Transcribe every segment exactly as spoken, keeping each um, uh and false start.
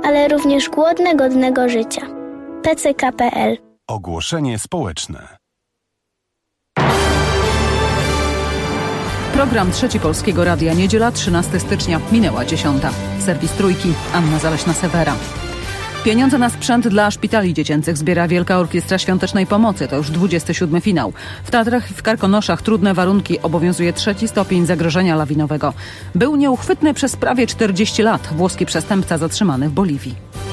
ale również głodne, godnego życia. P C K kropka P L. Ogłoszenie społeczne. Program Trzeci Polskiego Radia. Niedziela, trzynastego stycznia. Minęła dziesiąta. Serwis Trójki. Anna Zaleśna-Sewera. Pieniądze na sprzęt dla szpitali dziecięcych zbiera Wielka Orkiestra Świątecznej Pomocy. To już dwudziesty siódmy finał. W Tatrach i w Karkonoszach trudne warunki. Obowiązuje trzeci stopień zagrożenia lawinowego. Był nieuchwytny przez prawie czterdzieści lat. Włoski przestępca zatrzymany w Boliwii.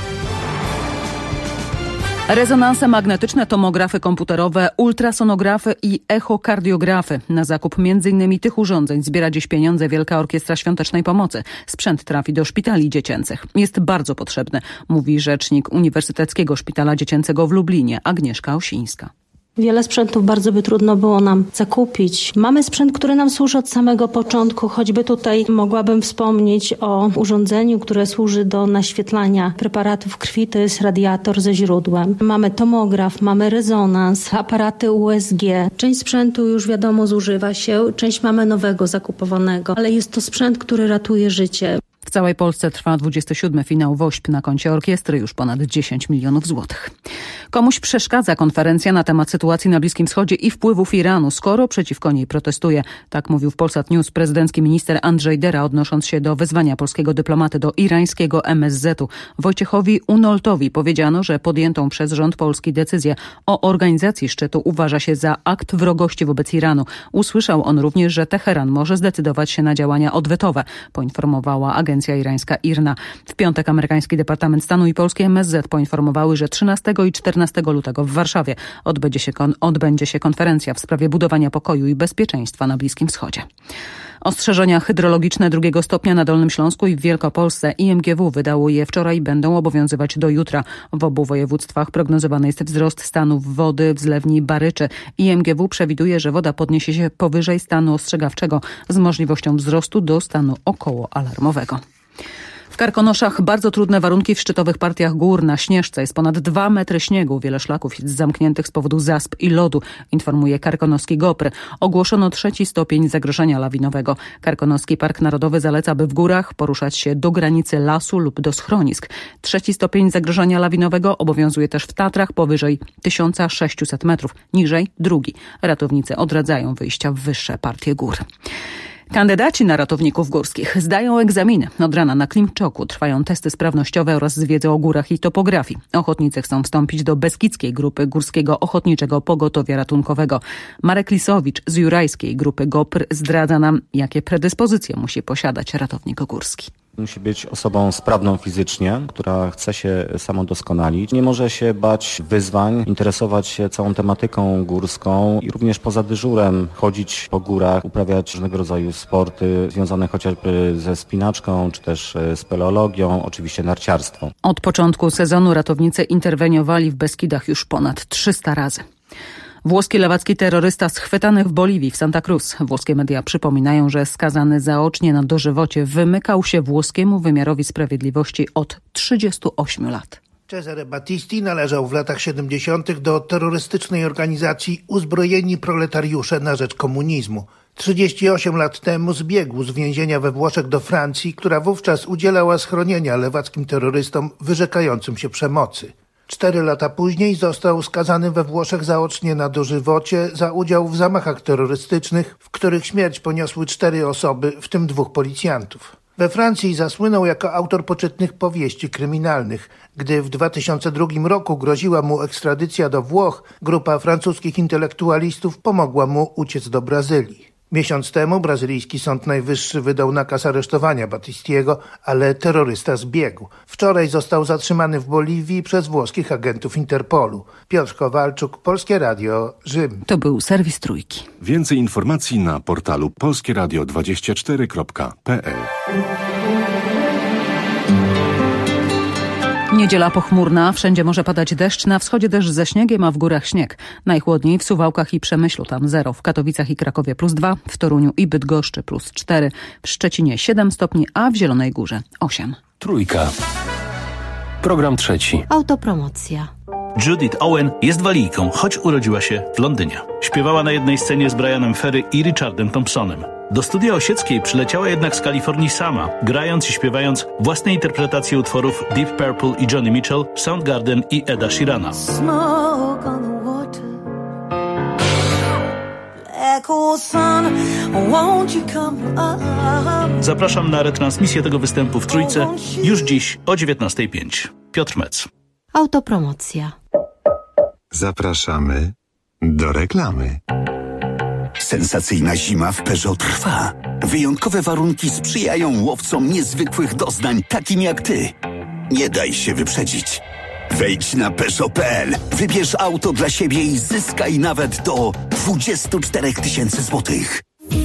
Rezonanse magnetyczne, tomografy komputerowe, ultrasonografy i echokardiografy. Na zakup między innymi tych urządzeń zbiera dziś pieniądze Wielka Orkiestra Świątecznej Pomocy. Sprzęt trafi do szpitali dziecięcych. Jest bardzo potrzebny, mówi rzecznik Uniwersyteckiego Szpitala Dziecięcego w Lublinie, Agnieszka Osińska. Wiele sprzętów bardzo by trudno było nam zakupić. Mamy sprzęt, który nam służy od samego początku, choćby tutaj mogłabym wspomnieć o urządzeniu, które służy do naświetlania preparatów krwi, to jest radiator ze źródłem. Mamy tomograf, mamy rezonans, aparaty U S G. Część sprzętu już wiadomo zużywa się, część mamy nowego zakupowanego, ale jest to sprzęt, który ratuje życie. W całej Polsce trwa dwudziesty siódmy finał WOŚP. Na koncie orkiestry już ponad dziesięć milionów złotych. Komuś przeszkadza konferencja na temat sytuacji na Bliskim Wschodzie i wpływów Iranu, skoro przeciwko niej protestuje. Tak mówił w Polsat News prezydencki minister Andrzej Dera, odnosząc się do wezwania polskiego dyplomaty do irańskiego M S Z-u. Wojciechowi Unoltowi powiedziano, że podjętą przez rząd polski decyzję o organizacji szczytu uważa się za akt wrogości wobec Iranu. Usłyszał on również, że Teheran może zdecydować się na działania odwetowe, poinformowała agencja irańska I R N A. W piątek amerykański Departament Stanu i polski M S Z poinformowały, że trzynastego i czternastego lutego w Warszawie odbędzie się, kon- odbędzie się konferencja w sprawie budowania pokoju i bezpieczeństwa na Bliskim Wschodzie. Ostrzeżenia hydrologiczne drugiego stopnia na Dolnym Śląsku i w Wielkopolsce. I M G W wydało je wczoraj i będą obowiązywać do jutra. W obu województwach prognozowany jest wzrost stanów wody w zlewni Baryczy. I M G W przewiduje, że woda podniesie się powyżej stanu ostrzegawczego z możliwością wzrostu do stanu okołoalarmowego. W Karkonoszach bardzo trudne warunki w szczytowych partiach gór. Na Śnieżce jest ponad dwa metry śniegu. Wiele szlaków jest zamkniętych z powodu zasp i lodu, informuje karkonoski GOPR. Ogłoszono trzeci stopień zagrożenia lawinowego. Karkonoski Park Narodowy zaleca, by w górach poruszać się do granicy lasu lub do schronisk. Trzeci stopień zagrożenia lawinowego obowiązuje też w Tatrach powyżej tysiąc sześćset metrów. Niżej drugi. Ratownicy odradzają wyjścia w wyższe partie gór. Kandydaci na ratowników górskich zdają egzaminy. Od rana na Klimczoku trwają testy sprawnościowe oraz z wiedzy o górach i topografii. Ochotnicy chcą wstąpić do Beskidzkiej Grupy Górskiego Ochotniczego Pogotowia Ratunkowego. Marek Lisowicz z Jurajskiej Grupy GOPR zdradza nam, jakie predyspozycje musi posiadać ratownik górski. Musi być osobą sprawną fizycznie, która chce się samodoskonalić. Nie może się bać wyzwań, interesować się całą tematyką górską i również poza dyżurem chodzić po górach, uprawiać różnego rodzaju sporty związane chociażby ze spinaczką, czy też speleologią, oczywiście narciarstwo. Od początku sezonu ratownicy interweniowali w Beskidach już ponad trzysta razy. Włoski lewacki terrorysta schwytany w Boliwii, w Santa Cruz. Włoskie media przypominają, że skazany zaocznie na dożywocie wymykał się włoskiemu wymiarowi sprawiedliwości od trzydziestu ośmiu lat. Cesare Battisti należał w latach siedemdziesiątych do terrorystycznej organizacji Uzbrojeni Proletariusze na rzecz komunizmu. trzydzieści osiem lat temu zbiegł z więzienia we Włoszech do Francji, która wówczas udzielała schronienia lewackim terrorystom wyrzekającym się przemocy. Cztery lata później został skazany we Włoszech zaocznie na dożywocie za udział w zamachach terrorystycznych, w których śmierć poniosły cztery osoby, w tym dwóch policjantów. We Francji zasłynął jako autor poczytnych powieści kryminalnych. Gdy w dwa tysiące drugim roku groziła mu ekstradycja do Włoch, grupa francuskich intelektualistów pomogła mu uciec do Brazylii. Miesiąc temu brazylijski Sąd Najwyższy wydał nakaz aresztowania Battistiego, ale terrorysta zbiegł. Wczoraj został zatrzymany w Boliwii przez włoskich agentów Interpolu. Piotr Kowalczuk, Polskie Radio, Rzym. To był serwis Trójki. Więcej informacji na portalu polskie radio dwadzieścia cztery kropka p l. Niedziela pochmurna, wszędzie może padać deszcz, na wschodzie deszcz ze śniegiem, a w górach śnieg. Najchłodniej w Suwałkach i Przemyślu, tam zero, w Katowicach i Krakowie plus dwa, w Toruniu i Bydgoszczy plus cztery, w Szczecinie siedem stopni, a w Zielonej Górze osiem. Trójka. Program trzeci. Autopromocja. Judith Owen jest walijką, choć urodziła się w Londynie. Śpiewała na jednej scenie z Brianem Ferry i Richardem Thompsonem. Do studia Osieckiej przyleciała jednak z Kalifornii sama, grając i śpiewając własne interpretacje utworów Deep Purple i Johnny Mitchell, Soundgarden i Eda Sheerana. Zapraszam na retransmisję tego występu w Trójce już dziś o dziewiętnasta pięć. Piotr Mec. Autopromocja. Zapraszamy do reklamy. Sensacyjna zima w Peugeot trwa. Wyjątkowe warunki sprzyjają łowcom niezwykłych doznań, takim jak ty. Nie daj się wyprzedzić. Wejdź na Peugeot kropka pe el, wybierz auto dla siebie i zyskaj nawet do dwadzieścia cztery tysiące złotych.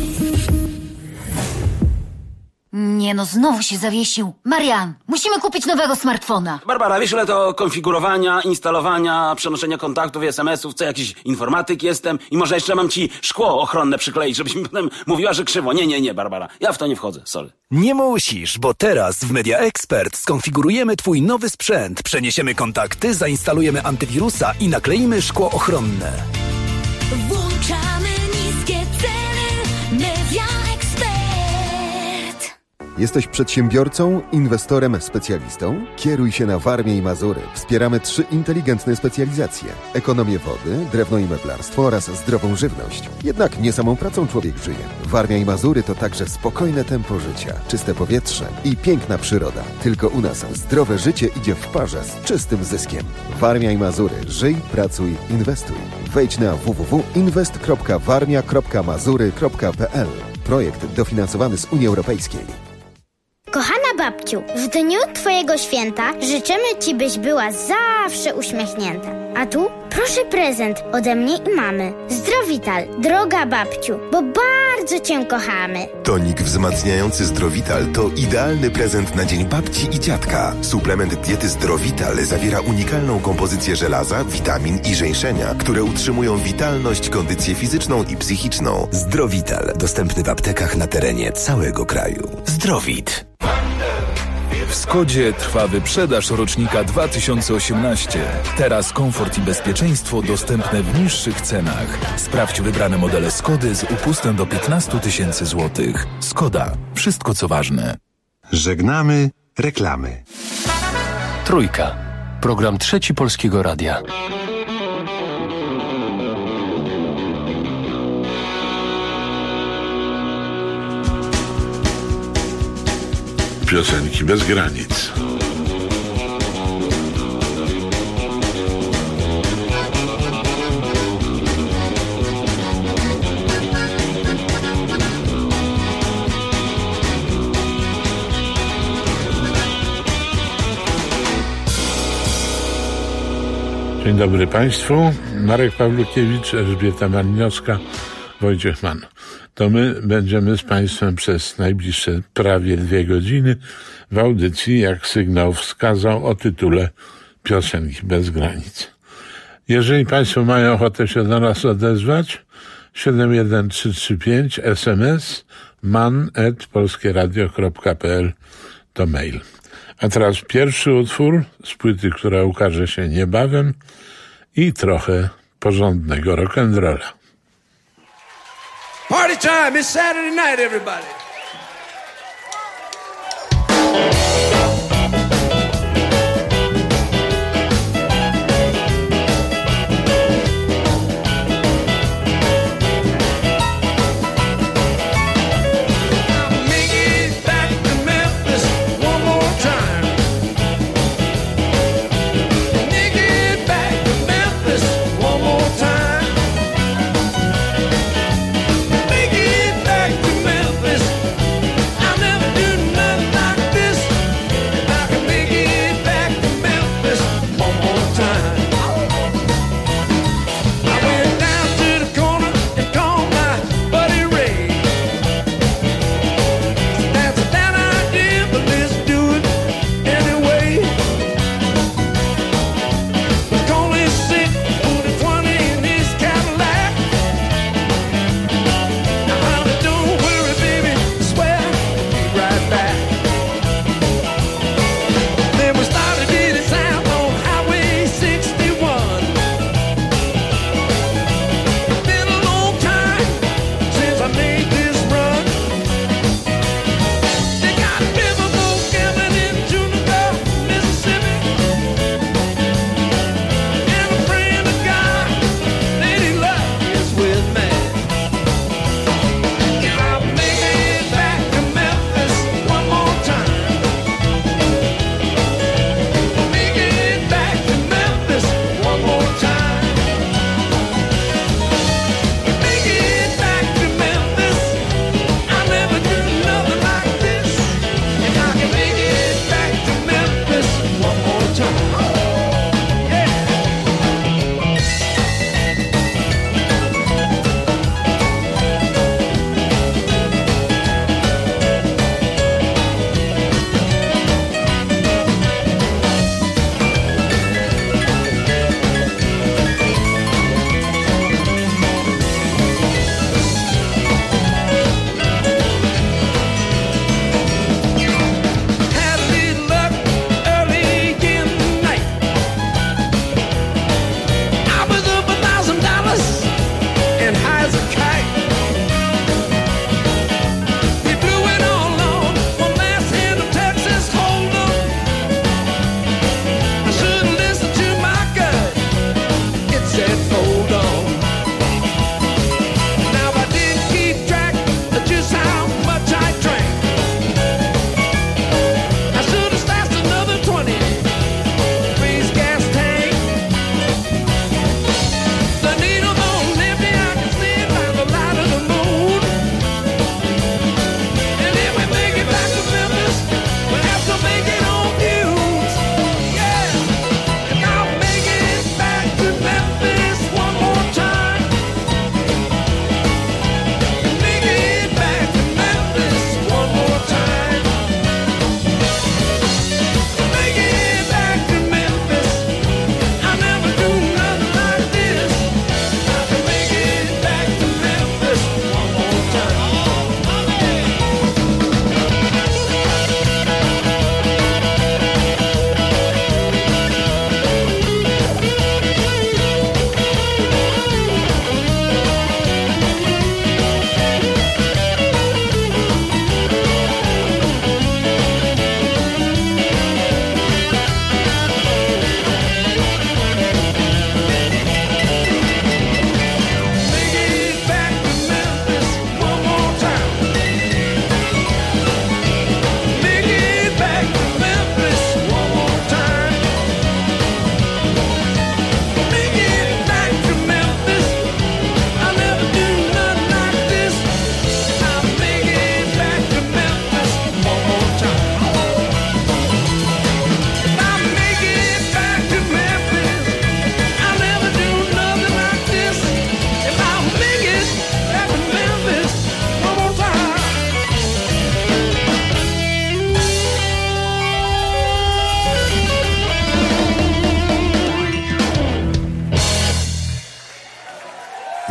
Nie no, znowu się zawiesił. Marian, musimy kupić nowego smartfona. Barbara, wiesz ile to konfigurowania, instalowania, przenoszenia kontaktów i es em esów, co jakiś informatyk jestem i może jeszcze mam ci szkło ochronne przykleić, żebyś mi potem mówiła, że krzywo. Nie, nie, nie, Barbara, ja w to nie wchodzę, sorry. Nie musisz, bo teraz w Media Expert skonfigurujemy twój nowy sprzęt, przeniesiemy kontakty, zainstalujemy antywirusa i nakleimy szkło ochronne. Włączamy niskie ceny. Media Expert. Jesteś przedsiębiorcą, inwestorem, specjalistą? Kieruj się na Warmię i Mazury. Wspieramy trzy inteligentne specjalizacje. Ekonomię wody, drewno i meblarstwo oraz zdrową żywność. Jednak nie samą pracą człowiek żyje. Warmia i Mazury to także spokojne tempo życia, czyste powietrze i piękna przyroda. Tylko u nas zdrowe życie idzie w parze z czystym zyskiem. Warmia i Mazury. Żyj, pracuj, inwestuj. Wejdź na w w w kropka inwest kropka warmia kropka mazury kropka pe el. Projekt dofinansowany z Unii Europejskiej. Kochana babciu, w dniu twojego święta życzymy ci, byś była zawsze uśmiechnięta. A tu proszę prezent ode mnie i mamy. Zdrowital, droga babciu, bo bardzo cię kochamy. Tonik wzmacniający Zdrowital to idealny prezent na dzień babci i dziadka. Suplement diety Zdrowital zawiera unikalną kompozycję żelaza, witamin i żeńszenia, które utrzymują witalność, kondycję fizyczną i psychiczną. Zdrowital, dostępny w aptekach na terenie całego kraju. Zdrowit. W Skodzie trwa wyprzedaż rocznika dwa tysiące osiemnaście. Teraz komfort i bezpieczeństwo dostępne w niższych cenach. Sprawdź wybrane modele Skody z upustem do piętnaście tysięcy złotych. Skoda. Wszystko co ważne. Żegnamy reklamy. Trójka. Program Trzeci Polskiego Radia. Piosenki bez granic. Dzień dobry Państwu. Marek Pawlukiewicz, Elżbieta Malinowska, Wojciech Mann. To my będziemy z Państwem przez najbliższe prawie dwie godziny w audycji, jak sygnał wskazał, o tytule Piosenki bez granic. Jeżeli Państwo mają ochotę się do nas odezwać, siedem jeden trzy trzy pięć, es em es, man at polskieradio kropka pe el to mail. A teraz pierwszy utwór z płyty, która ukaże się niebawem i trochę porządnego rock'n'rolla. Party time, it's Saturday night, everybody. Memphis.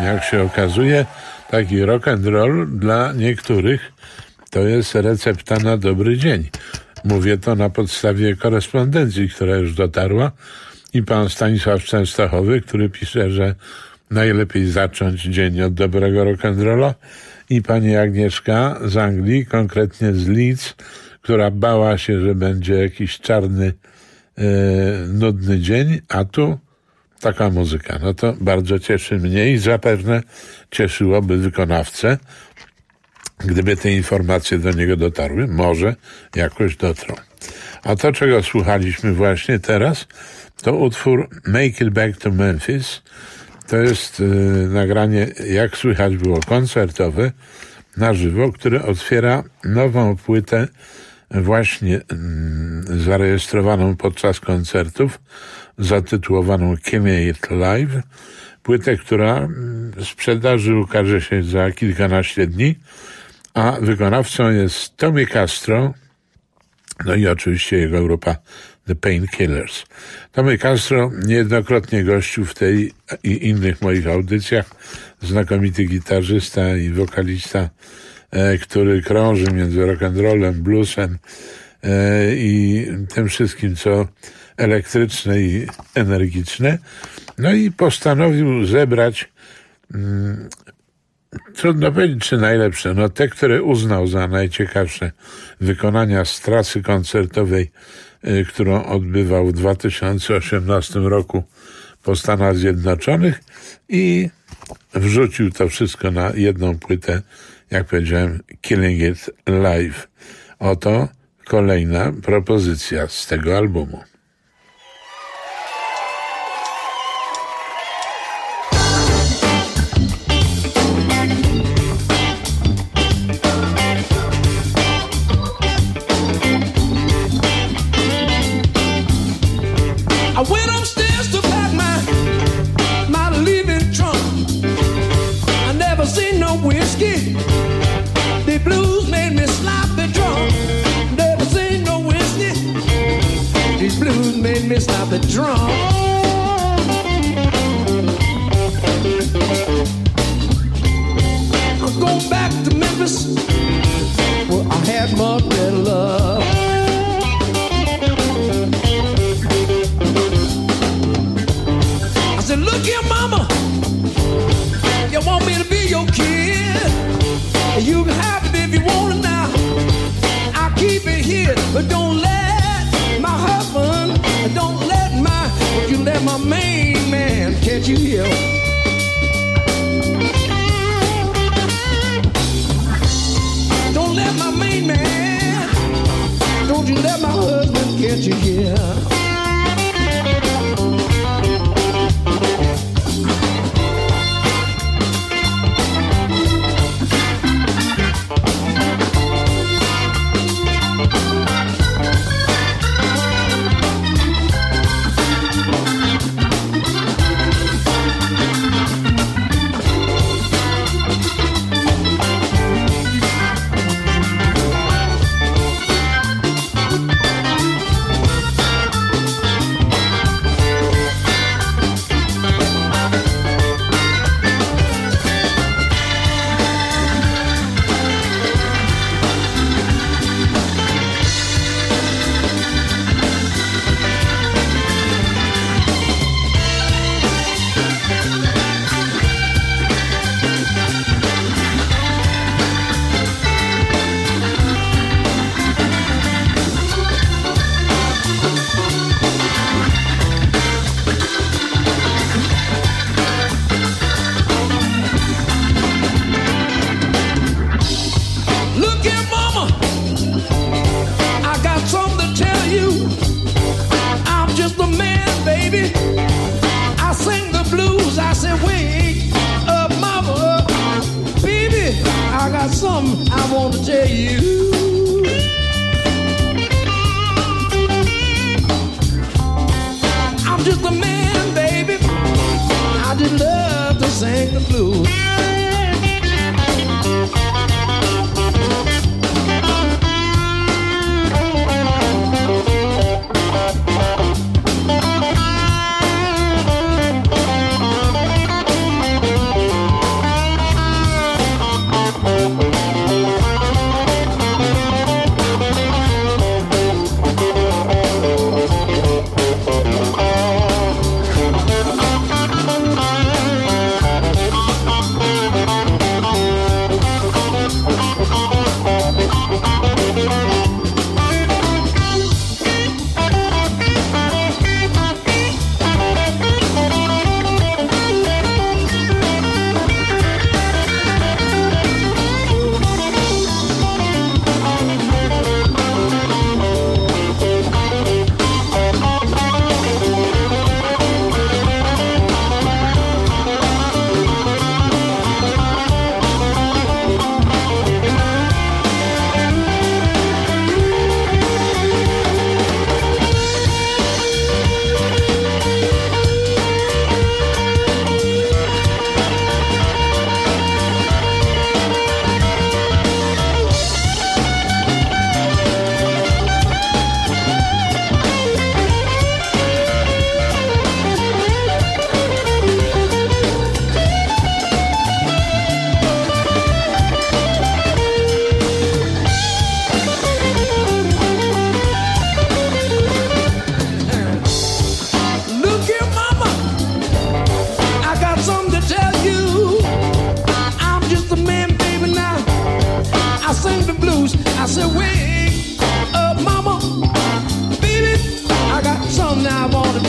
Jak się okazuje, taki rock and roll dla niektórych to jest recepta na dobry dzień. Mówię to na podstawie korespondencji, która już dotarła, i pan Stanisław Częstochowy, który pisze, że najlepiej zacząć dzień od dobrego rock'n'rolla, i pani Agnieszka z Anglii, konkretnie z Leeds, która bała się, że będzie jakiś czarny, e, nudny dzień, a tu taka muzyka. No to bardzo cieszy mnie i zapewne cieszyłoby wykonawcę, gdyby te informacje do niego dotarły. Może jakoś dotrą. A to, czego słuchaliśmy właśnie teraz, to utwór Make It Back to Memphis. To jest y, nagranie, jak słychać było, koncertowe na żywo, które otwiera nową płytę właśnie y, zarejestrowaną podczas koncertów, zatytułowaną Killing It Live. Płytę, która w sprzedaży ukaże się za kilkanaście dni, a wykonawcą jest Tommy Castro, no i oczywiście jego grupa The Painkillers. Tommy Castro niejednokrotnie gościł w tej i innych moich audycjach. Znakomity gitarzysta i wokalista, e, który krąży między rock'n'rollem, bluesem e, i tym wszystkim, co elektryczne i energiczne. No i postanowił zebrać, mm, trudno powiedzieć, czy najlepsze, no te, które uznał za najciekawsze wykonania z trasy koncertowej, y, którą odbywał w dwa tysiące osiemnastym roku po Stanach Zjednoczonych, i wrzucił to wszystko na jedną płytę, jak powiedziałem, Killing It Live. Oto kolejna propozycja z tego albumu. Stop the drum. I'm going back to Memphis, where I had my better love. I said, look here, mama, you want me to be your kid? You can have it if you want it now. I'll keep it here, but don't let my husband, don't let my, you let my main man, can't you hear? Don't let my main man, don't you let my husband, can't you hear?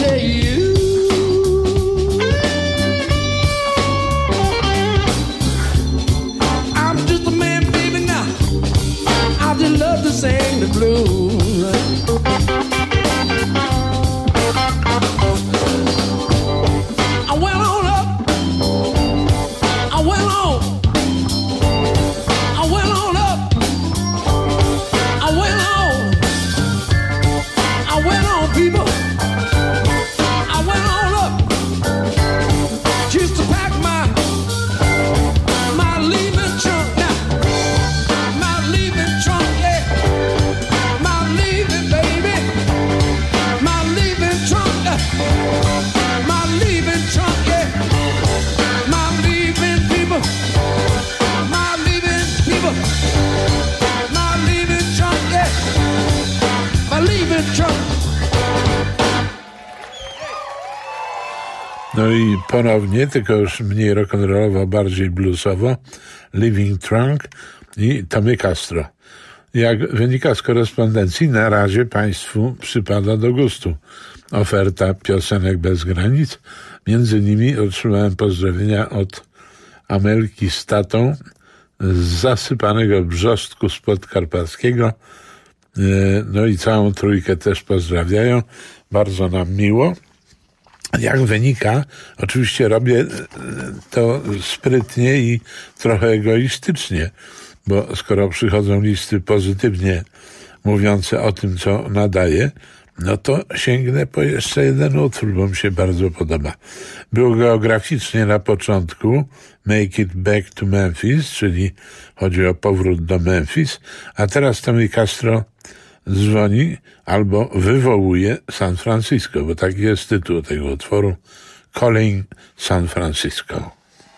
tell you, I'm just a man, baby, now. I just love to sing the blues. I went on up, I went on, I went on up, I went on, I went on, people. I went on up, just to pack my, my leaving trunk now, my leaving trunk, yeah, my leaving, baby, my leaving trunk, uh, my leaving trunk, yeah, my leaving people, my leaving people, my leaving trunk, yeah, my leaving trunk. No i ponownie, tylko już mniej rock'n'rollowo, bardziej bluesowo, Living Trunk i Tommy Castro. Jak wynika z korespondencji, na razie Państwu przypada do gustu oferta piosenek bez granic. Między nimi otrzymałem pozdrowienia od Amelki z tatą z zasypanego Brzostku z Podkarpackiego. No i całą trójkę też pozdrawiają. Bardzo nam miło. Jak wynika, oczywiście robię to sprytnie i trochę egoistycznie, bo skoro przychodzą listy pozytywnie mówiące o tym, co nadaję, no to sięgnę po jeszcze jeden utwór, bo mi się bardzo podoba. Był geograficznie na początku Make It Back to Memphis, czyli chodzi o powrót do Memphis, a teraz Tommy Castro dzwoni albo wywołuje San Francisco, bo taki jest tytuł tego utworu, Calling San Francisco.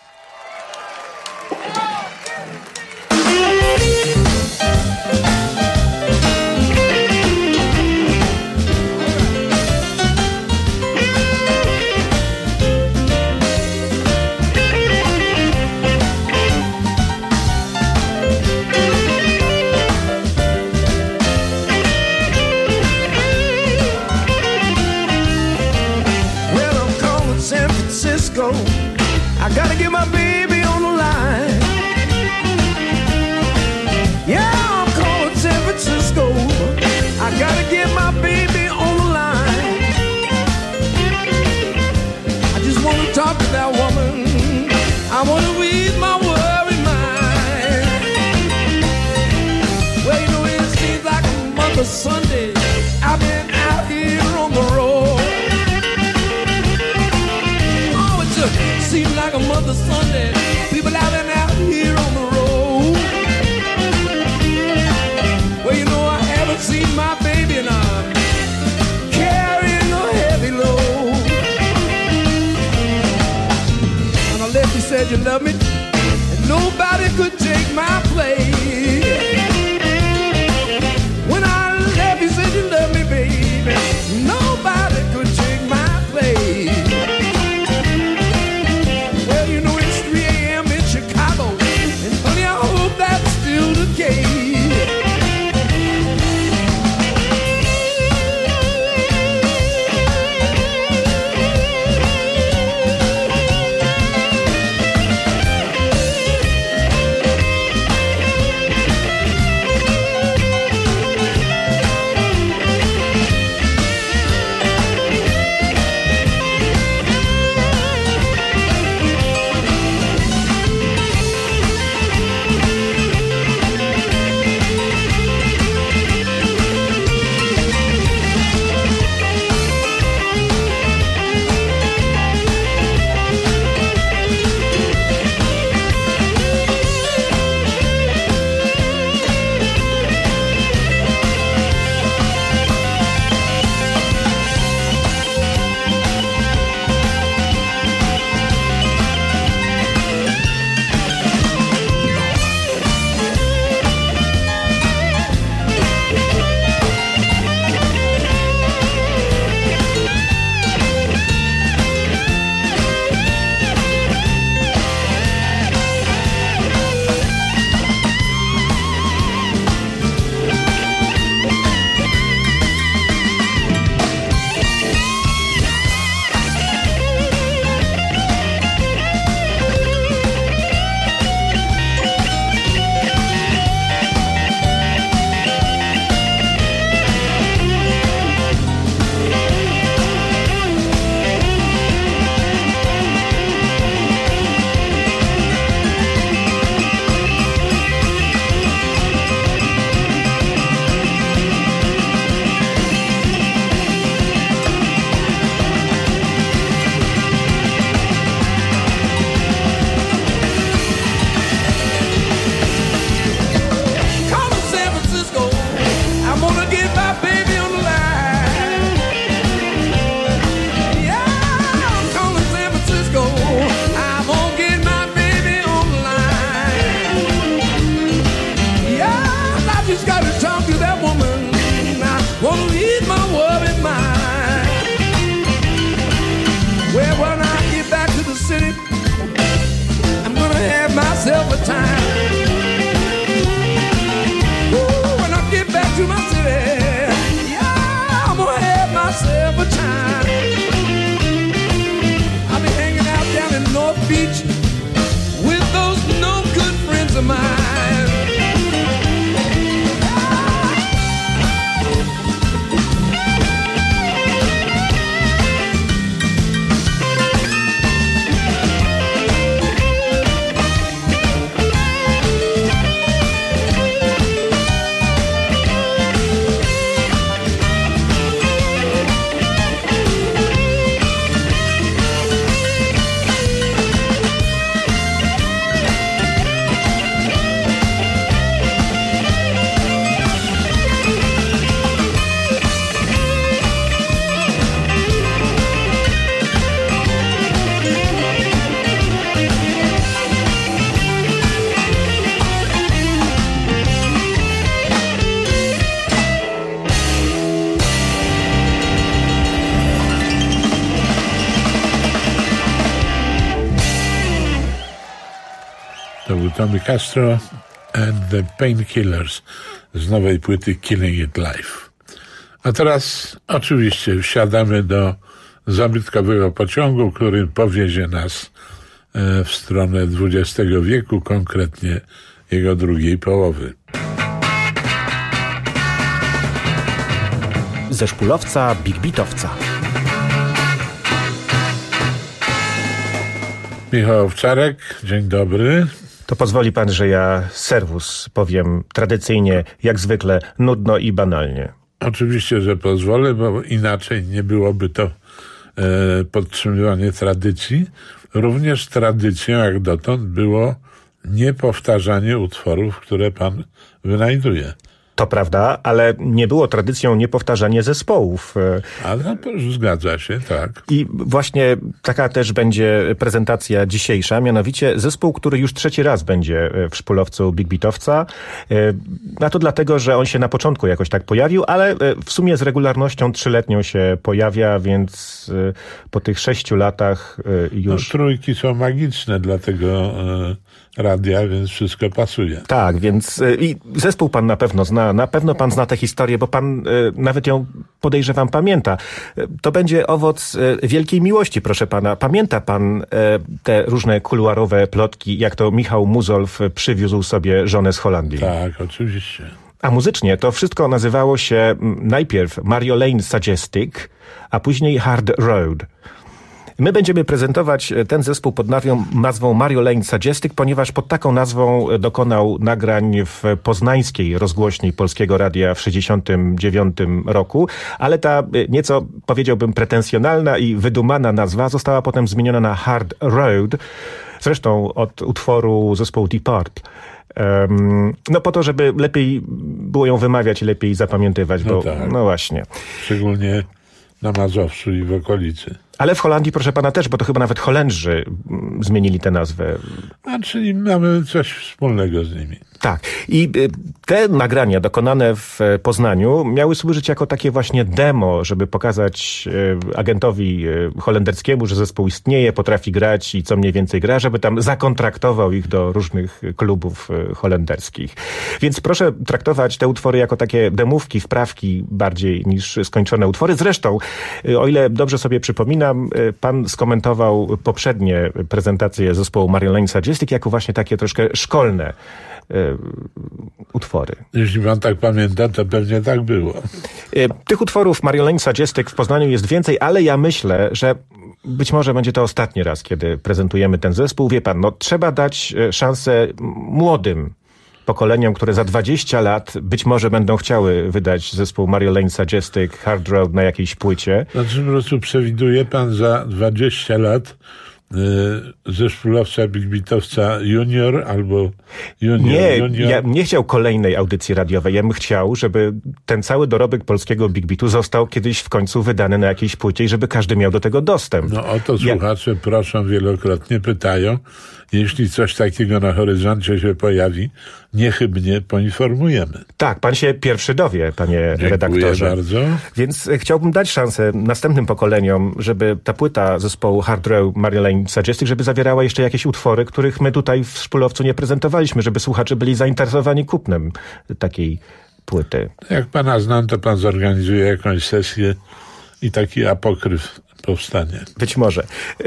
I gotta get my baby on the line. Yeah, I'm calling San Francisco. I gotta get my baby on the line. I just wanna talk to that woman. I wanna ease my worried mind. Well, you know, it seems like a month of Sunday I've been out here on the road. Seems like a month of Sunday, people have been out here on the road. Well, you know, I haven't seen my baby and I'm carrying a heavy load. When I left, you said you love me, and nobody could take my place. When I left, you said you love me, baby, nobody could take my place. time. I'll be hanging out down in North Beach with those no good friends of mine. To był Tommy Castro and the Painkillers z nowej płyty Killing It Live. A teraz oczywiście wsiadamy do zabytkowego pociągu, który powiezie nas w stronę dwudziestego wieku, konkretnie jego drugiej połowy. Ze szpulowca Big Beatowca. Michał Owczarek, dzień dobry. To pozwoli pan, że ja serwus powiem tradycyjnie, jak zwykle, nudno i banalnie. Oczywiście, że pozwolę, bo inaczej nie byłoby to e, podtrzymywanie tradycji. Również tradycją jak dotąd było niepowtarzanie utworów, które pan wynajduje. To prawda, ale nie było tradycją niepowtarzanie zespołów. Ale no, zgadza się, tak. I właśnie taka też będzie prezentacja dzisiejsza, mianowicie zespół, który już trzeci raz będzie w szpulowcu Big Beatowca. A to dlatego, że on się na początku jakoś tak pojawił, ale w sumie z regularnością trzyletnią się pojawia, więc po tych sześciu latach już... No, trójki są magiczne dla tego radia, więc wszystko pasuje. Tak, więc i zespół pan na pewno zna, na pewno pan zna tę historię, bo pan y, nawet ją, podejrzewam, pamięta. To będzie owoc y, wielkiej miłości, proszę pana. Pamięta pan y, te różne kuluarowe plotki, jak to Michał Muzolf przywiózł sobie żonę z Holandii? Tak, oczywiście. A muzycznie to wszystko nazywało się najpierw Mario Lane Suggestic, a później Hard Road. My będziemy prezentować ten zespół pod nazwą Mario Lane Suggestic, ponieważ pod taką nazwą dokonał nagrań w poznańskiej rozgłośni Polskiego Radia w sześćdziesiątym dziewiątym roku, ale ta nieco, powiedziałbym, pretensjonalna i wydumana nazwa została potem zmieniona na Hard Road, zresztą od utworu zespołu Depart. Um, no po to, żeby lepiej było ją wymawiać i lepiej zapamiętywać, bo no, tak. no właśnie. Szczególnie na Mazowszu i w okolicy. Ale w Holandii, proszę pana, też, bo to chyba nawet Holendrzy zmienili tę nazwę. A czyli mamy coś wspólnego z nimi. Tak. I te nagrania dokonane w Poznaniu miały służyć jako takie właśnie demo, żeby pokazać agentowi holenderskiemu, że zespół istnieje, potrafi grać i co mniej więcej gra, żeby tam zakontraktował ich do różnych klubów holenderskich. Więc proszę traktować te utwory jako takie demówki, wprawki bardziej niż skończone utwory. Zresztą, o ile dobrze sobie przypominam, pan skomentował poprzednie prezentacje zespołu Mario Lane Suggestic jako właśnie takie troszkę szkolne y, utwory. Jeśli pan tak pamięta, to pewnie tak było. Y, tych utworów Mario Lane Suggestic w Poznaniu jest więcej, ale ja myślę, że być może będzie to ostatni raz, kiedy prezentujemy ten zespół. Wie pan, no trzeba dać szansę młodym pokoleniom, które za dwadzieścia lat być może będą chciały wydać zespół Mario Lane Suggestic, Hard Road na jakiejś płycie. Znaczy po prostu przewiduje pan za dwadzieścia lat y, ze szpulowca Big Beatowca Junior albo Junior? Nie, junior. ja nie chciał kolejnej audycji radiowej. Ja bym chciał, żeby ten cały dorobek polskiego Big Beatu został kiedyś w końcu wydany na jakiejś płycie i żeby każdy miał do tego dostęp. No o to słuchacze ja... proszą wielokrotnie, pytają. Jeśli coś takiego na horyzoncie się pojawi, niechybnie poinformujemy. Tak, pan się pierwszy dowie, panie Dziękuję redaktorze. bardzo. Więc chciałbym dać szansę następnym pokoleniom, żeby ta płyta zespołu Hard Road Mario Lane Suggestic, żeby zawierała jeszcze jakieś utwory, których my tutaj w Szpulowcu nie prezentowaliśmy, żeby słuchacze byli zainteresowani kupnem takiej płyty. Jak pana znam, to pan zorganizuje jakąś sesję i taki apokryf powstanie. Być może.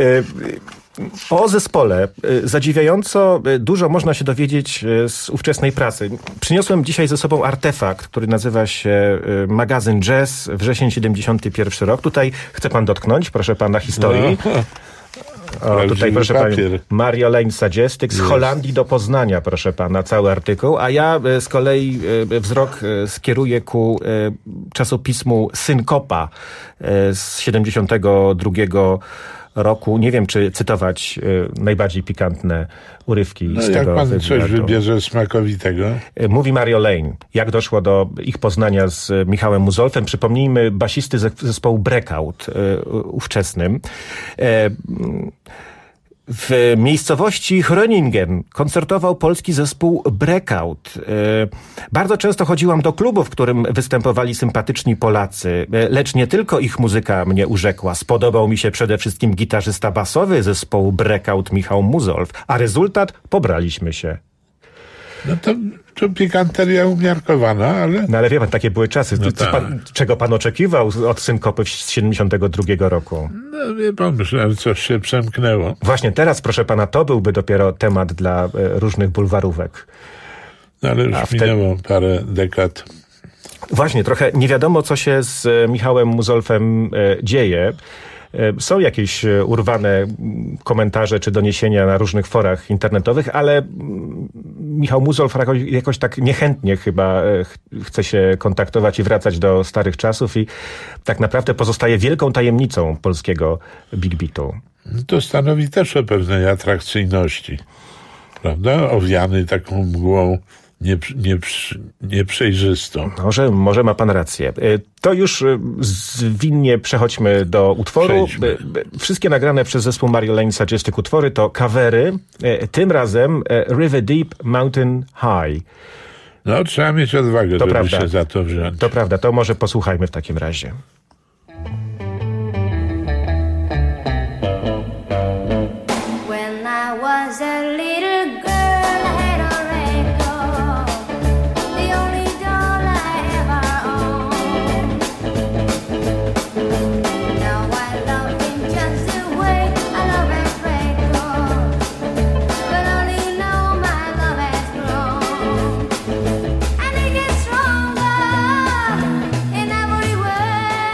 O zespole zadziwiająco dużo można się dowiedzieć z ówczesnej pracy. Przyniosłem dzisiaj ze sobą artefakt, który nazywa się magazyn Jazz, wrzesień siedemdziesiąty pierwszy rok. Tutaj chce pan dotknąć, proszę pana, historii. No. O, tutaj proszę pana, Mario Lane Suggestic z Holandii do Poznania, proszę pana, cały artykuł, a ja z kolei wzrok skieruję ku czasopismu Synkopa z siedemdziesiątego drugiego roku. Nie wiem, czy cytować najbardziej pikantne urywki no, z jak tego pan wywiadu. Coś wybierze smakowitego. Mówi Mario Lane, jak doszło do ich poznania z Michałem Muzolfem. Przypomnijmy, basisty zespołu Breakout ówczesnym. W miejscowości Groningen koncertował polski zespół Breakout. Bardzo często chodziłam do klubu, w którym występowali sympatyczni Polacy, lecz nie tylko ich muzyka mnie urzekła. Spodobał mi się przede wszystkim gitarzysta basowy zespołu Breakout Michał Muzolf, a rezultat pobraliśmy się. No to, to pikanteria umiarkowana, ale... No ale wie pan, takie były czasy. No Co tak. pan, czego pan oczekiwał od Synkopy z siedemdziesiątego drugiego roku? No wie pan, myślałem, coś się przemknęło. Właśnie teraz, proszę pana, to byłby dopiero temat dla e, różnych bulwarówek. No ale już wtedy... minęło parę dekad. Właśnie, trochę nie wiadomo, co się z e, Michałem Muzolfem e, dzieje. Są jakieś urwane komentarze czy doniesienia na różnych forach internetowych, ale Michał Muzolf jakoś, jakoś tak niechętnie chyba chce się kontaktować i wracać do starych czasów i tak naprawdę pozostaje wielką tajemnicą polskiego Big Beatu. To stanowi też o pewnej atrakcyjności, prawda? Owiany taką mgłą nieprzejrzystą. Nie, nieprzejrzystą. Może, może ma pan rację. To już zwinnie przechodźmy do utworu. Przejdźmy. Wszystkie nagrane przez zespół Mario Lane Suggestic utwory to covery. Tym razem River Deep, Mountain High. No, trzeba mieć odwagę, to żeby prawda. się za to wziąć. To prawda, to może posłuchajmy w takim razie. When I was a little girl, I had a raincoat, the only doll I ever owned. Now I love him just the way I love that raincoat, but only now my love has grown, and it gets stronger in every way.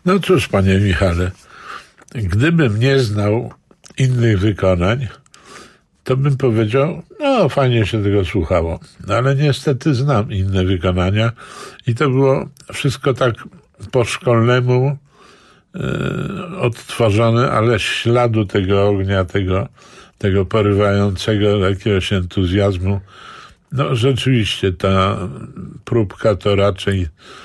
No cóż, panie Michale, gdybym nie znał innych wykonań, to bym powiedział, no fajnie się tego słuchało. No, ale niestety znam inne wykonania i to było wszystko tak po szkolnemu e, odtworzone, ale śladu tego ognia, tego, tego porywającego jakiegoś entuzjazmu, no rzeczywiście ta próbka to raczej,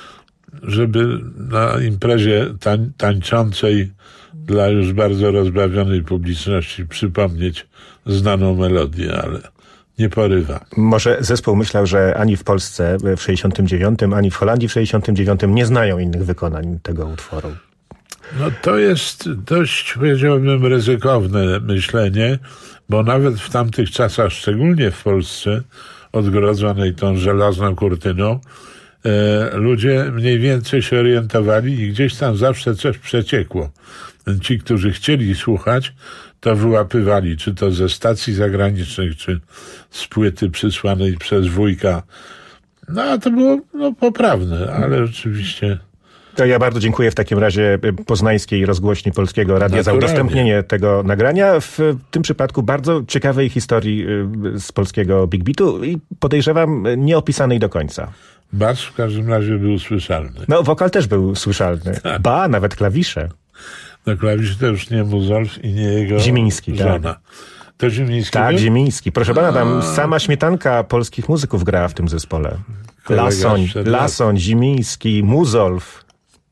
żeby na imprezie tań, tańczącej dla już bardzo rozbawionej publiczności przypomnieć znaną melodię, ale nie porywa. Może zespół myślał, że ani w Polsce w sześćdziesiątym dziewiątym, ani w Holandii w sześćdziesiątym dziewiątym nie znają innych wykonań tego utworu. No to jest dość, powiedziałbym, ryzykowne myślenie, bo nawet w tamtych czasach, szczególnie w Polsce, odgrodzonej tą żelazną kurtyną, e, ludzie mniej więcej się orientowali i gdzieś tam zawsze coś przeciekło. Ci, którzy chcieli słuchać, to wyłapywali, czy to ze stacji zagranicznych, czy z płyty przysłanej przez wujka. No a to było no, poprawne, ale rzeczywiście... To ja bardzo dziękuję w takim razie poznańskiej rozgłośni Polskiego Radia Naturalnie. za udostępnienie tego nagrania. W tym przypadku bardzo ciekawej historii z polskiego Big Beatu i podejrzewam nieopisanej do końca. Bas w każdym razie był słyszalny. No, wokal też był słyszalny. Tak. Ba, nawet klawisze. No klawisz to już nie Muzolf i nie jego Zimiński, żona. tak. To Zimiński Tak, był? Zimiński. Proszę pana, tam A. sama śmietanka polskich muzyków grała w tym zespole. Kolega Lasoń, sprzed Lasoń, Zimiński, Muzolf.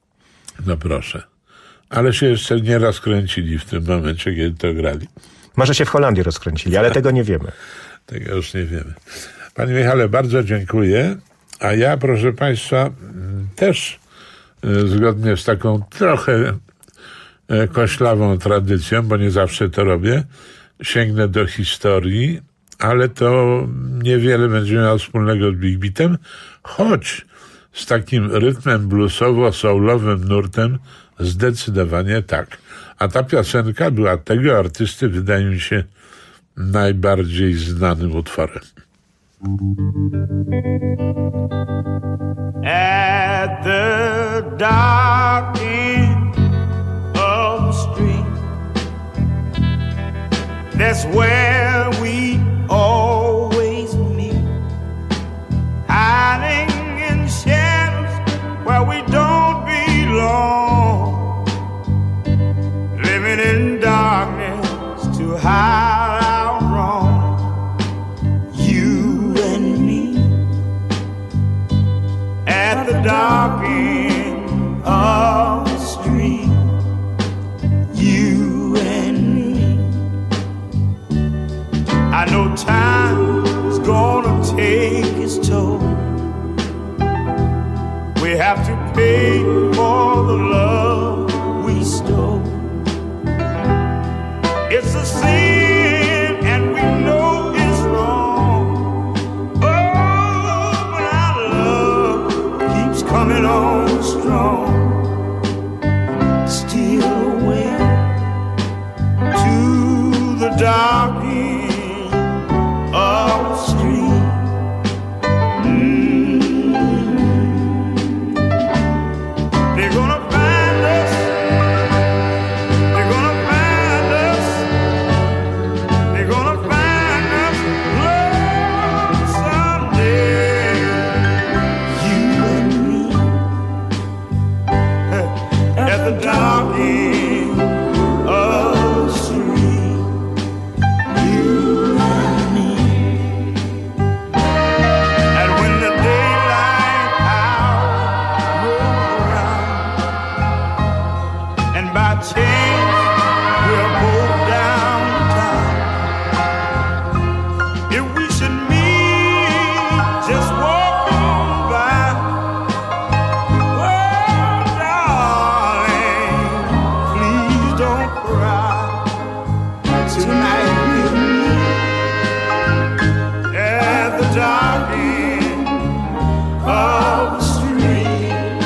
No proszę. Ale się jeszcze nie rozkręcili w tym momencie, kiedy to grali. Może się w Holandii rozkręcili, ale tego nie wiemy. Tego już nie wiemy. Panie Michale, bardzo dziękuję. A ja, proszę państwa, też e, zgodnie z taką trochę e, koślawą tradycją, bo nie zawsze to robię, sięgnę do historii, ale to niewiele będzie miało wspólnego z Big Beatem, choć z takim rytmem bluesowo-soulowym nurtem zdecydowanie tak. A ta piosenka była tego artysty, wydaje mi się, najbardziej znanym utworem. At the dark end of the street, that's where we always meet, hiding in shadows where we don't belong, living in darkness to hide our wrong. You and me at the dark end of the street, you and me. I know time is gonna take its toll. We have to pay for the love we stole. It's a sin and we know it's wrong. Oh, but our love keeps coming on strong. Steal away to the dark end of the street. Mm. They're gonna find us. They're gonna find us. They're gonna find us love someday. You and me at the dark end of the street. You and me. And when the daylight hour rolls around, and by chance we're both downtown, if we should meet just walking by, oh darling, please don't cry tonight with me at the dark end of the street.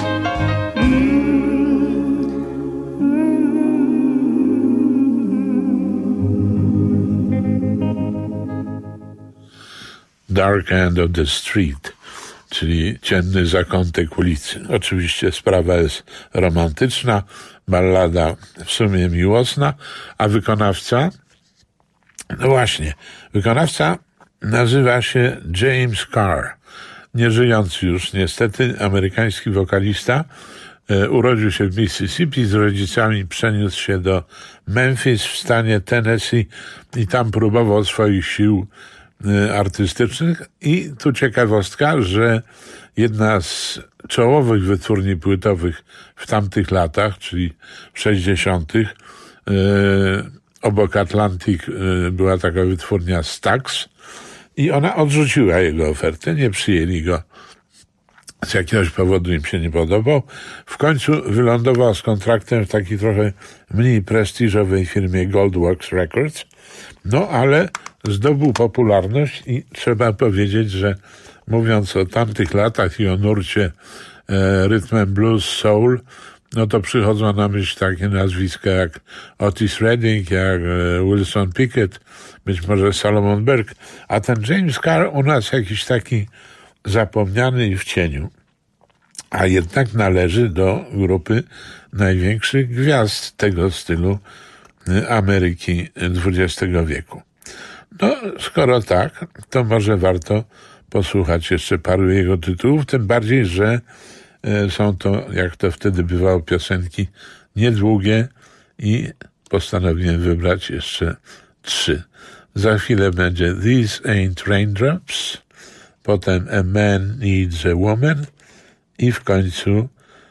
Dark End of the Street, czyli Ciemny zakątek ulicy. Oczywiście sprawa jest romantyczna, ballada w sumie miłosna, a wykonawca, no właśnie, wykonawca nazywa się James Carr, nieżyjący już niestety, amerykański wokalista. E, urodził się w Mississippi, z rodzicami przeniósł się do Memphis w stanie Tennessee i tam próbował swoich sił e, artystycznych. I tu ciekawostka, że jedna z czołowych wytwórni płytowych w tamtych latach, czyli w sześćdziesiątych, e, obok Atlantic e, była taka wytwórnia Stax i ona odrzuciła jego ofertę, nie przyjęli go. Z jakiegoś powodu im się nie podobał. W końcu wylądował z kontraktem w takiej trochę mniej prestiżowej firmie Goldworks Records. No ale zdobył popularność i trzeba powiedzieć, że mówiąc o tamtych latach i o nurcie e, rhythm and blues, soul, no to przychodzą na myśl takie nazwiska jak Otis Redding, jak e, Wilson Pickett, być może Solomon Burke. A ten James Carr u nas jakiś taki zapomniany i w cieniu, a jednak należy do grupy największych gwiazd tego stylu Ameryki dwudziestego wieku. No, skoro tak, to może warto posłuchać jeszcze paru jego tytułów, tym bardziej, że są to, jak to wtedy bywało, piosenki niedługie i postanowiłem wybrać jeszcze trzy. Za chwilę będzie These Ain't Raindrops, potem A Man Needs a Woman i w końcu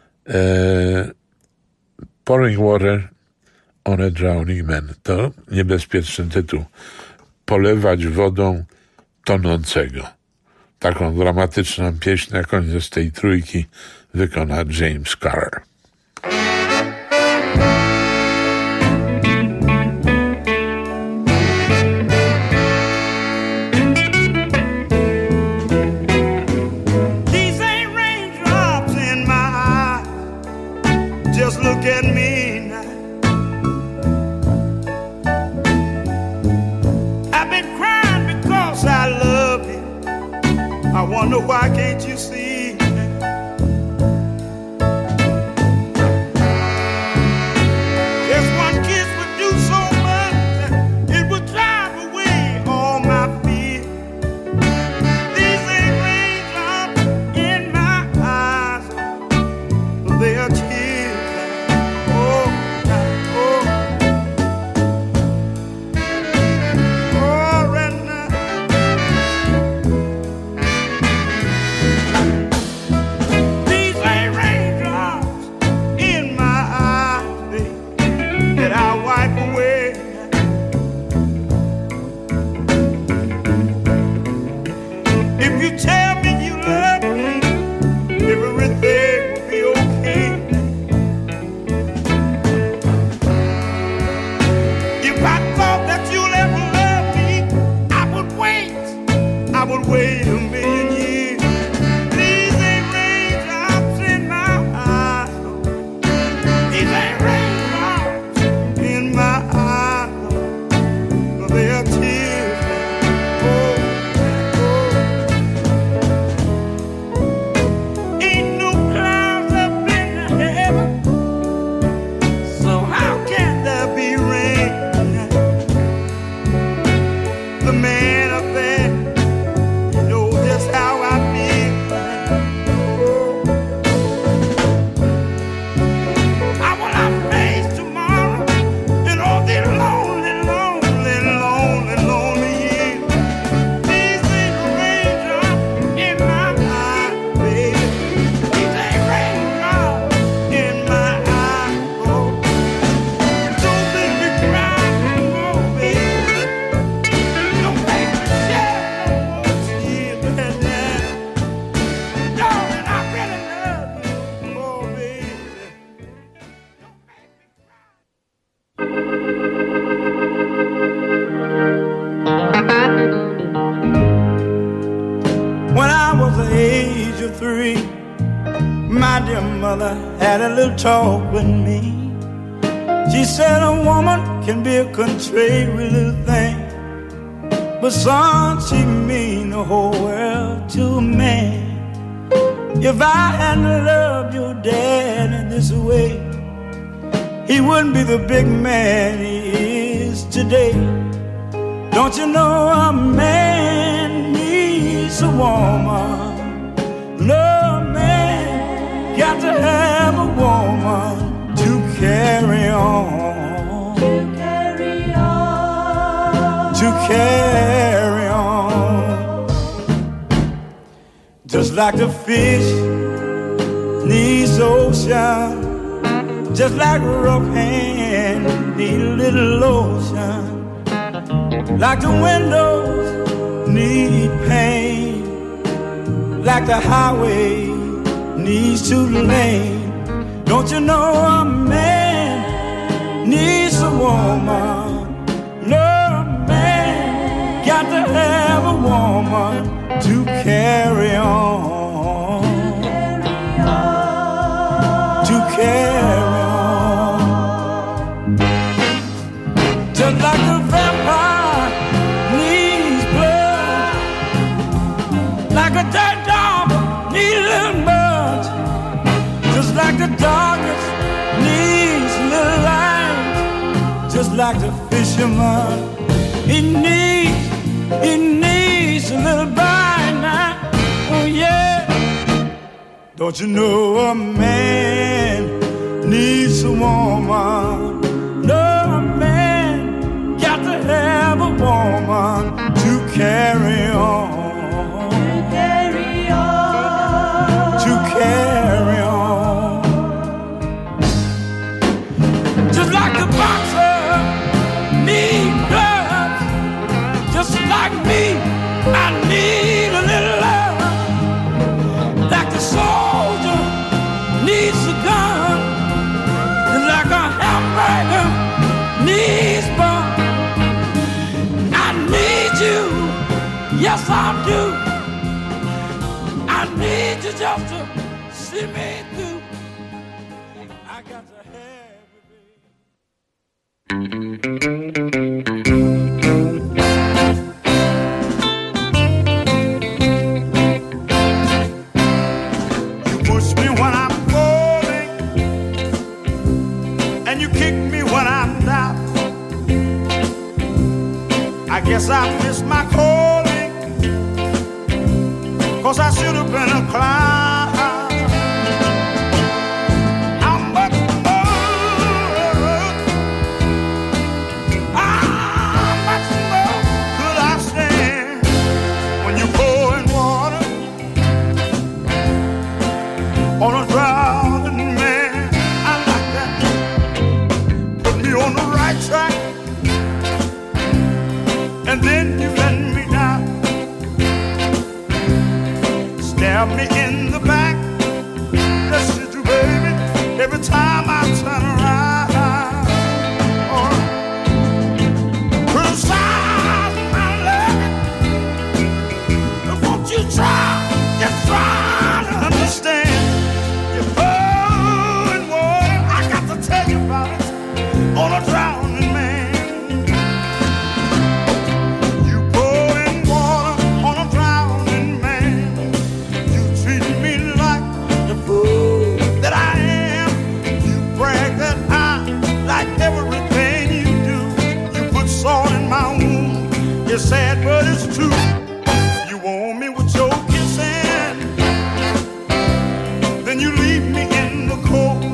e, Pouring Water on a Drowning Man. To niebezpieczny tytuł. Polewać wodą tonącego. Taką dramatyczną pieśń na koniec tej trójki wykona James Carr. Look at me now. I've been crying because I love you. I wonder why can't you see? Just one kiss would do so much. It would drive away all my fear. These ain't raindrops in my eyes, they are tears. Talk with me. She said a woman can be a contrary little thing, but son, she mean the whole world to a man. If I hadn't loved your dad in this way, he wouldn't be the big man he is today. Don't you know a man needs a woman? No man got to have a woman to carry on. To carry on. To carry on. Just like the fish needs ocean, just like a rough hand need a little lotion, like the windows need paint, like the highway needs two lanes. Don't you know a man needs a woman? No man got to have a woman to carry on. To carry on. Just like a vampire needs blood, like a dead dog needs a little mud, just like the darkness needs a little light, just like the fisherman, he needs, he needs a little bite now. Oh yeah. Don't you know a man needs a woman? No man got to have a woman to carry on. To carry on. To carry on. Just like the boxer needs blood, just like me, I need a little love. Like the soldier needs a gun, like a hamburger needs bun. I need you, yes I do. I need you just to see me through. I got to have you push me when I'm falling, and you kick me when I'm down. I guess I missed my calling, 'cause I should have been a clown. How much more, how much more could I stand when you pour in water on a drowning man? I like that. Put me on the right track, and then you let me down. Stab me in the back, yes you do, baby, every time I turn around. Oh, criticize my love, but won't you try, just try to understand. You're pouring water, I got to tell you about it, on a drowning man. You pouring water on a drowning man. You treat me like the fool that I am. You brag that I like everything you do. You put salt in my wound. It's sad but it's true. You warm me with your kissing, then you leave me in the cold.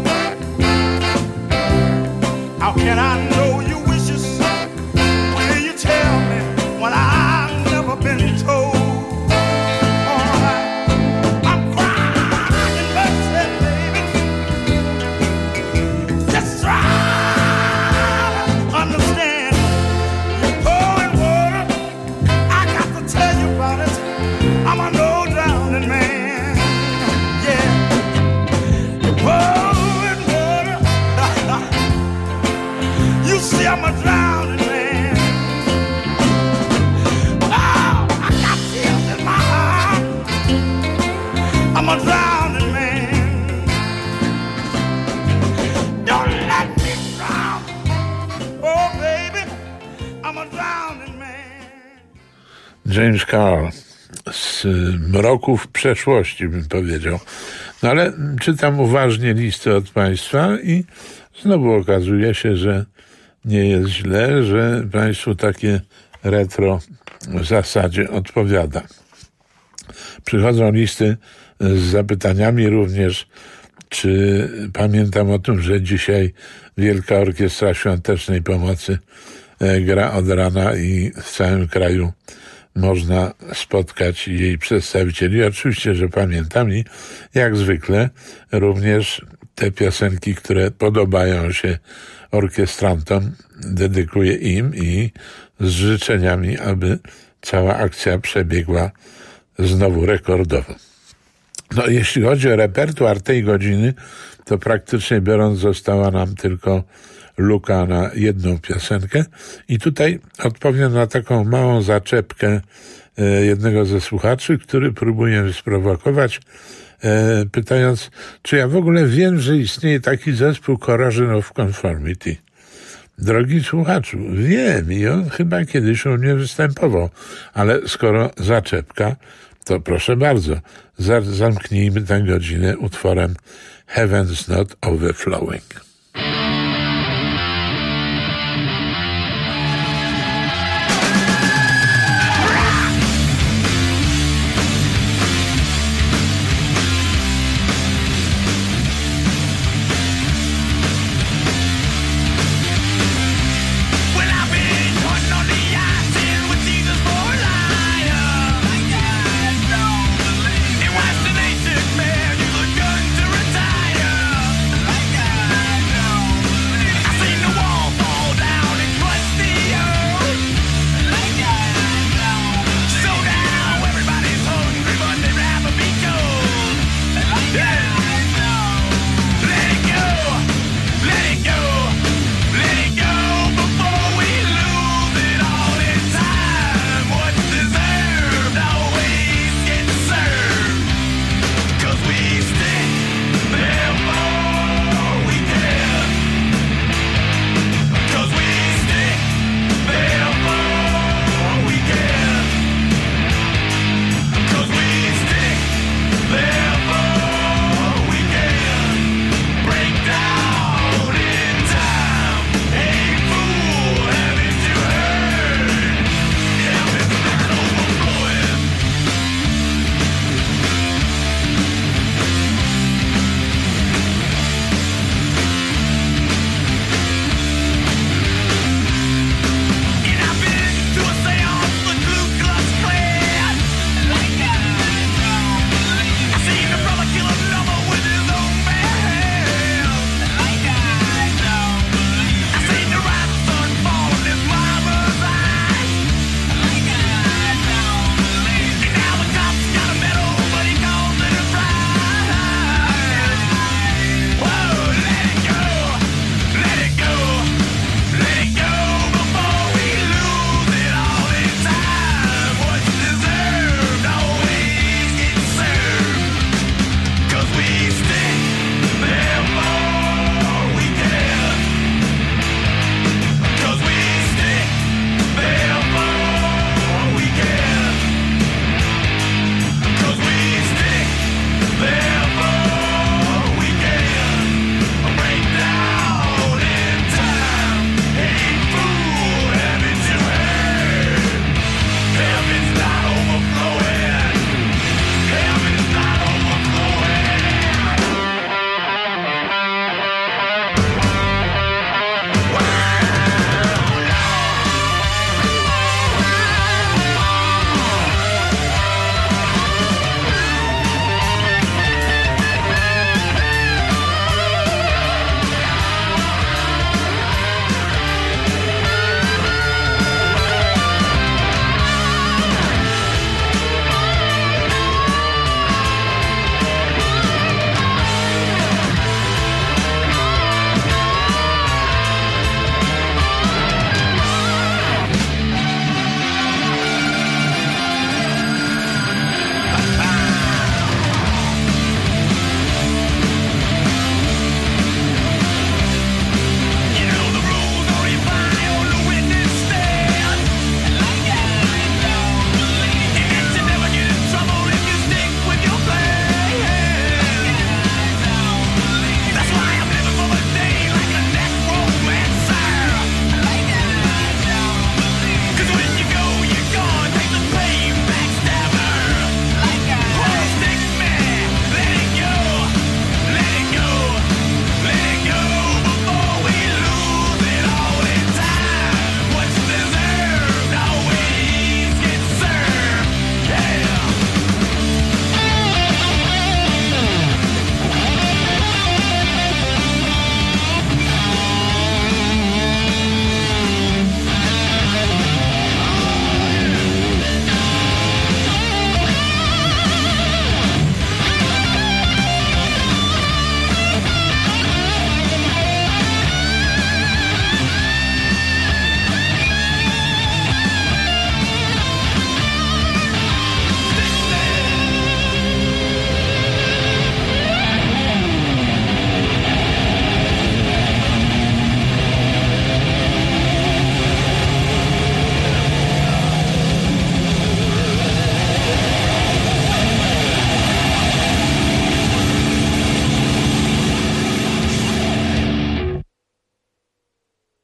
How can I know your wishes? Will you tell me when I've never been told? Alright, I'm crying, but say, baby, just try to understand. You're pouring water, I got to tell you about it. I'm a no drowning man. Yeah, you're pouring water. You see, I'm a drowning man. Oh, I got tears in my heart. I'm a drowning man. Don't let me drown. Oh, baby, I'm a drowning man. James Carl z mroków przeszłości, bym powiedział. No ale czytam uważnie listy od państwa i znowu okazuje się, że nie jest źle, że państwu takie retro w zasadzie odpowiada. Przychodzą listy z zapytaniami również, czy pamiętam o tym, że dzisiaj Wielka Orkiestra Świątecznej Pomocy gra od rana i w całym kraju można spotkać jej przedstawicieli. Oczywiście, że pamiętam i jak zwykle również te piosenki, które podobają się orkiestrantom, dedykuję im i z życzeniami, aby cała akcja przebiegła znowu rekordowo. No, jeśli chodzi o repertuar tej godziny, to praktycznie biorąc została nam tylko luka na jedną piosenkę i tutaj odpowiem na taką małą zaczepkę jednego ze słuchaczy, który próbuje sprowokować, pytając, czy ja w ogóle wiem, że istnieje taki zespół Corrosion of Conformity. Drogi słuchaczu, wiem i on chyba kiedyś u mnie występował, ale skoro zaczepka, to proszę bardzo, zamknijmy tę godzinę utworem Heaven's Not Overflowing.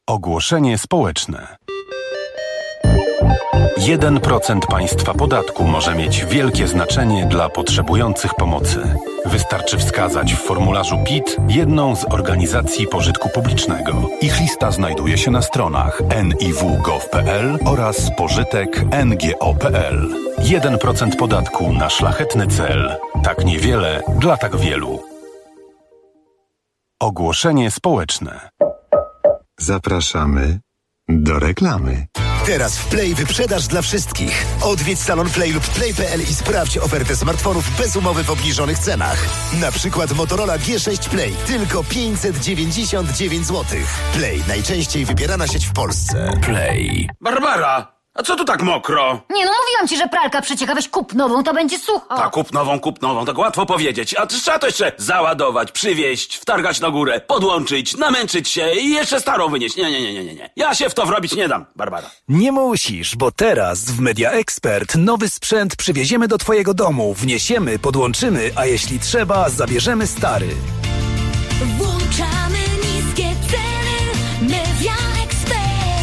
Ogłoszenie społeczne. jeden procent państwa podatku może mieć wielkie znaczenie dla potrzebujących pomocy. Wystarczy wskazać w formularzu P I T jedną z organizacji pożytku publicznego. Ich lista znajduje się na stronach en i w kropka gov kropka pe el oraz pożytek kropka en ge o kropka pe el. jeden procent podatku na szlachetny cel. Tak niewiele dla tak wielu. Ogłoszenie społeczne. Zapraszamy do reklamy. Teraz w Play wyprzedaż dla wszystkich. Odwiedź salon Play lub play kropka pe el i sprawdź ofertę smartfonów bez umowy w obniżonych cenach. Na przykład Motorola G sześć Play, tylko pięćset dziewięćdziesiąt dziewięć złotych. Play, najczęściej wybierana sieć w Polsce. Play. Barbara, a co tu tak mokro? Nie no, mówiłam ci, że pralka przecieka, weź kup nową, to będzie sucho. Tak, kup nową, kup nową, tak łatwo powiedzieć. A trzeba to jeszcze załadować, przywieźć, wtargać na górę, podłączyć, namęczyć się i jeszcze starą wynieść. Nie, nie, nie, nie, nie. Ja się w to wrobić nie dam, Barbara. Nie musisz, bo teraz w Media Expert nowy sprzęt przywieziemy do twojego domu, wniesiemy, podłączymy, a jeśli trzeba, zabierzemy stary. Włączamy niskie ceny. Media Expert.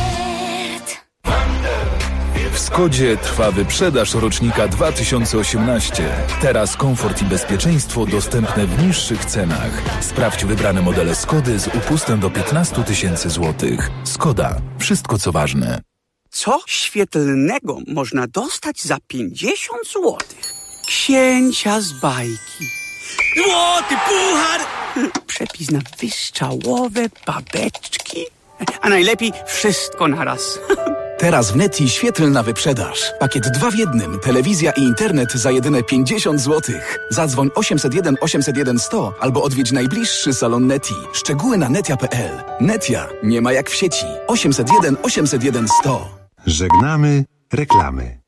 W Skodzie trwa wyprzedaż rocznika dwa tysiące osiemnaście. Teraz komfort i bezpieczeństwo dostępne w niższych cenach. Sprawdź wybrane modele Skody z upustem do piętnaście tysięcy złotych. Skoda. Wszystko co ważne. Co świetlnego można dostać za pięćdziesiąt złotych? Księcia z bajki. Złoty puchar! Przepis na wystrzałowe babeczki. A najlepiej wszystko naraz. Teraz w Neti świetlna wyprzedaż. Pakiet dwa w jednym. Telewizja i internet za jedyne pięćdziesiąt złotych. Zadzwoń osiemset jeden osiemset jeden sto albo odwiedź najbliższy salon Neti. Szczegóły na netia kropka pe el. Netia nie ma jak w sieci. osiemset jeden osiemset jeden sto. Żegnamy reklamy.